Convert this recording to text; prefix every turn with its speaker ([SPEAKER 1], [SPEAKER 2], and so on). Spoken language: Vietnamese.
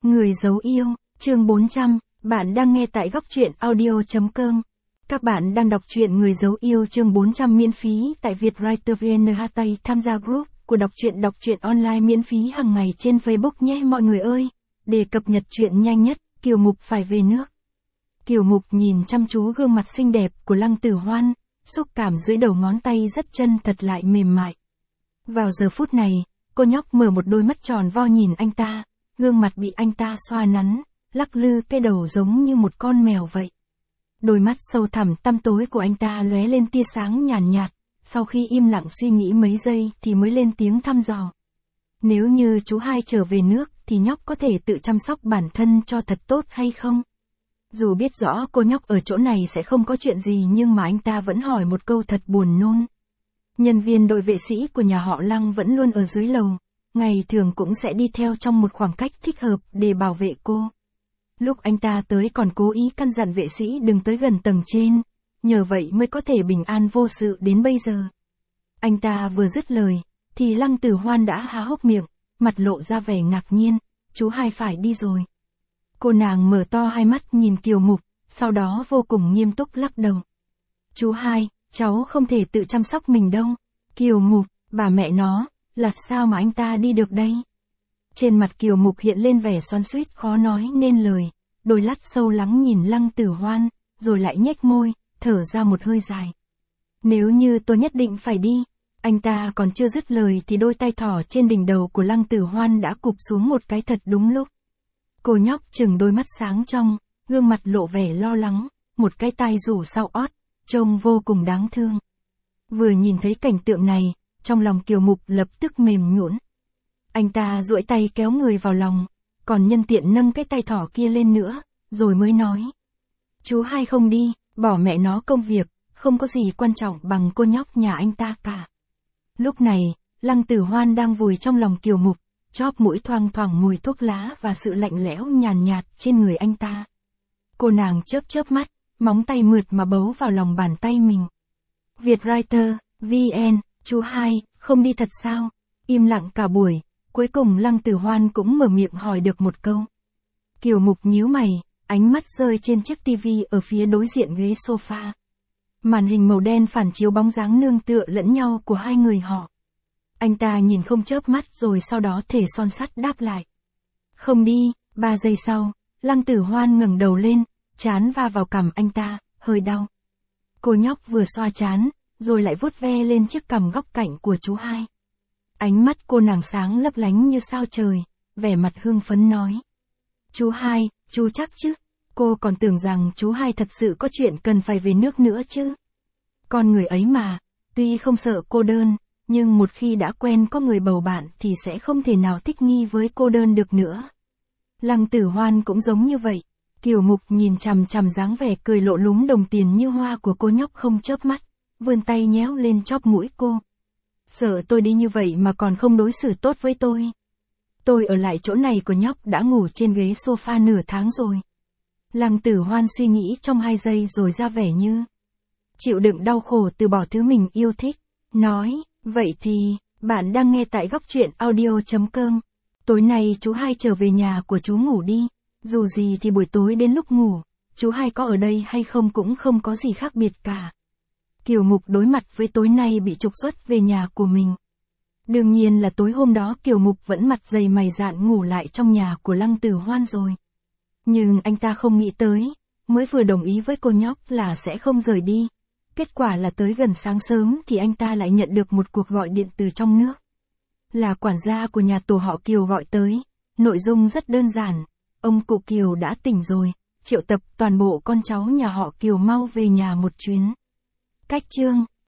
[SPEAKER 1] Người giấu yêu, chương 400, bạn đang nghe tại góc truyện audio.com. Các bạn đang đọc truyện Người giấu yêu chương 400 miễn phí tại Vietwriter VN. Tham gia group của đọc truyện online miễn phí hàng ngày trên Facebook nhé mọi người ơi. Để cập nhật truyện nhanh nhất, Kiều Mục phải về nước. Kiều Mục nhìn chăm chú gương mặt xinh đẹp của Lăng Tử Hoan, xúc cảm dưới đầu ngón tay rất chân thật lại mềm mại. Vào giờ phút này, cô nhóc mở một đôi mắt tròn vo nhìn anh ta, gương mặt bị anh ta xoa nắn, lắc lư cái đầu giống như một con mèo vậy. Đôi mắt sâu thẳm tăm tối của anh ta lóe lên tia sáng nhàn nhạt, sau khi im lặng suy nghĩ mấy giây thì mới lên tiếng thăm dò. Nếu như chú hai trở về nước thì nhóc có thể tự chăm sóc bản thân cho thật tốt hay không? Dù biết rõ cô nhóc ở chỗ này sẽ không có chuyện gì nhưng mà anh ta vẫn hỏi một câu thật buồn nôn. Nhân viên đội vệ sĩ của nhà họ Lăng vẫn luôn ở dưới lầu, ngày thường cũng sẽ đi theo trong một khoảng cách thích hợp để bảo vệ cô. Lúc anh ta tới còn cố ý căn dặn vệ sĩ đừng tới gần tầng trên, nhờ vậy mới có thể bình an vô sự đến bây giờ. Anh ta vừa dứt lời, thì Lăng Tử Hoan đã há hốc miệng, mặt lộ ra vẻ ngạc nhiên, chú hai phải đi rồi. Cô nàng mở to hai mắt nhìn Kiều Mục, sau đó vô cùng nghiêm túc lắc đầu. Chú hai, cháu không thể tự chăm sóc mình đâu. Kiều Mục, bà mẹ nó, là sao mà anh ta đi được đây? Trên mặt Kiều Mục hiện lên vẻ xoắn xuýt khó nói nên lời, đôi lát sâu lắng nhìn Lăng Tử Hoan, rồi lại nhếch môi, thở ra một hơi dài. Nếu như tôi nhất định phải đi, anh ta còn chưa dứt lời thì đôi tay thỏ trên đỉnh đầu của Lăng Tử Hoan đã cụp xuống một cái thật đúng lúc. Cô nhóc chừng đôi mắt sáng trong, gương mặt lộ vẻ lo lắng, một cái tai rủ sau ót, trông vô cùng đáng thương. Vừa nhìn thấy cảnh tượng này, trong lòng Kiều Mục lập tức mềm nhũn. Anh ta duỗi tay kéo người vào lòng, còn nhân tiện nâng cái tay thỏ kia lên nữa, rồi mới nói. Chú hai không đi, bỏ mẹ nó công việc, không có gì quan trọng bằng cô nhóc nhà anh ta cả. Lúc này, Lăng Tử Hoan đang vùi trong lòng Kiều Mục, chóp mũi thoang thoảng mùi thuốc lá và sự lạnh lẽo nhàn nhạt trên người anh ta. Cô nàng chớp chớp mắt, móng tay mượt mà bấu vào lòng bàn tay mình. Vietwriter, VN, chú hai, không đi thật sao? Im lặng cả buổi, cuối cùng Lăng Tử Hoan cũng mở miệng hỏi được một câu. Kiều Mục nhíu mày, ánh mắt rơi trên chiếc tivi ở phía đối diện ghế sofa. Màn hình màu đen phản chiếu bóng dáng nương tựa lẫn nhau của hai người họ. Anh ta nhìn không chớp mắt rồi sau đó thể son sắt đáp lại. Không đi. 3 giây sau, Lăng Tử Hoan ngẩng đầu lên, trán va vào cằm anh ta, hơi đau. Cô nhóc vừa xoa trán, rồi lại vuốt ve lên chiếc cằm góc cạnh của chú hai. Ánh mắt cô nàng sáng lấp lánh như sao trời, vẻ mặt hưng phấn nói. Chú hai, chú chắc chứ? Cô còn tưởng rằng chú hai thật sự có chuyện cần phải về nước nữa chứ. Con người ấy mà, tuy không sợ cô đơn, nhưng một khi đã quen có người bầu bạn thì sẽ không thể nào thích nghi với cô đơn được nữa. Lăng Tử Hoan cũng giống như vậy. Kiều Mục nhìn chằm chằm dáng vẻ cười lộ lúng đồng tiền như hoa của cô nhóc không chớp mắt, vươn tay nhéo lên chóp mũi cô. Sợ tôi đi như vậy mà còn không đối xử tốt với tôi. Tôi ở lại chỗ này của nhóc đã ngủ trên ghế sofa nửa tháng rồi. Lăng Tử Hoan suy nghĩ trong 2 giây rồi ra vẻ như chịu đựng đau khổ từ bỏ thứ mình yêu thích. Nói, vậy thì, bạn đang nghe tại góc truyện audio.com. Tối nay chú hai trở về nhà của chú ngủ đi. Dù gì thì buổi tối đến lúc ngủ, chú hai có ở đây hay không cũng không có gì khác biệt cả. Kiều Mục đối mặt với tối nay bị trục xuất về nhà của mình. Đương nhiên là tối hôm đó Kiều Mục vẫn mặt dày mày dạn ngủ lại trong nhà của Lăng Tử Hoan rồi. Nhưng anh ta không nghĩ tới, mới vừa đồng ý với cô nhóc là sẽ không rời đi. Kết quả là tới gần sáng sớm thì anh ta lại nhận được một cuộc gọi điện từ trong nước. Là quản gia của nhà tổ họ Kiều gọi tới, nội dung rất đơn giản. Ông cụ Kiều đã tỉnh rồi, triệu tập toàn bộ con cháu nhà họ Kiều mau về nhà một chuyến. Cách chương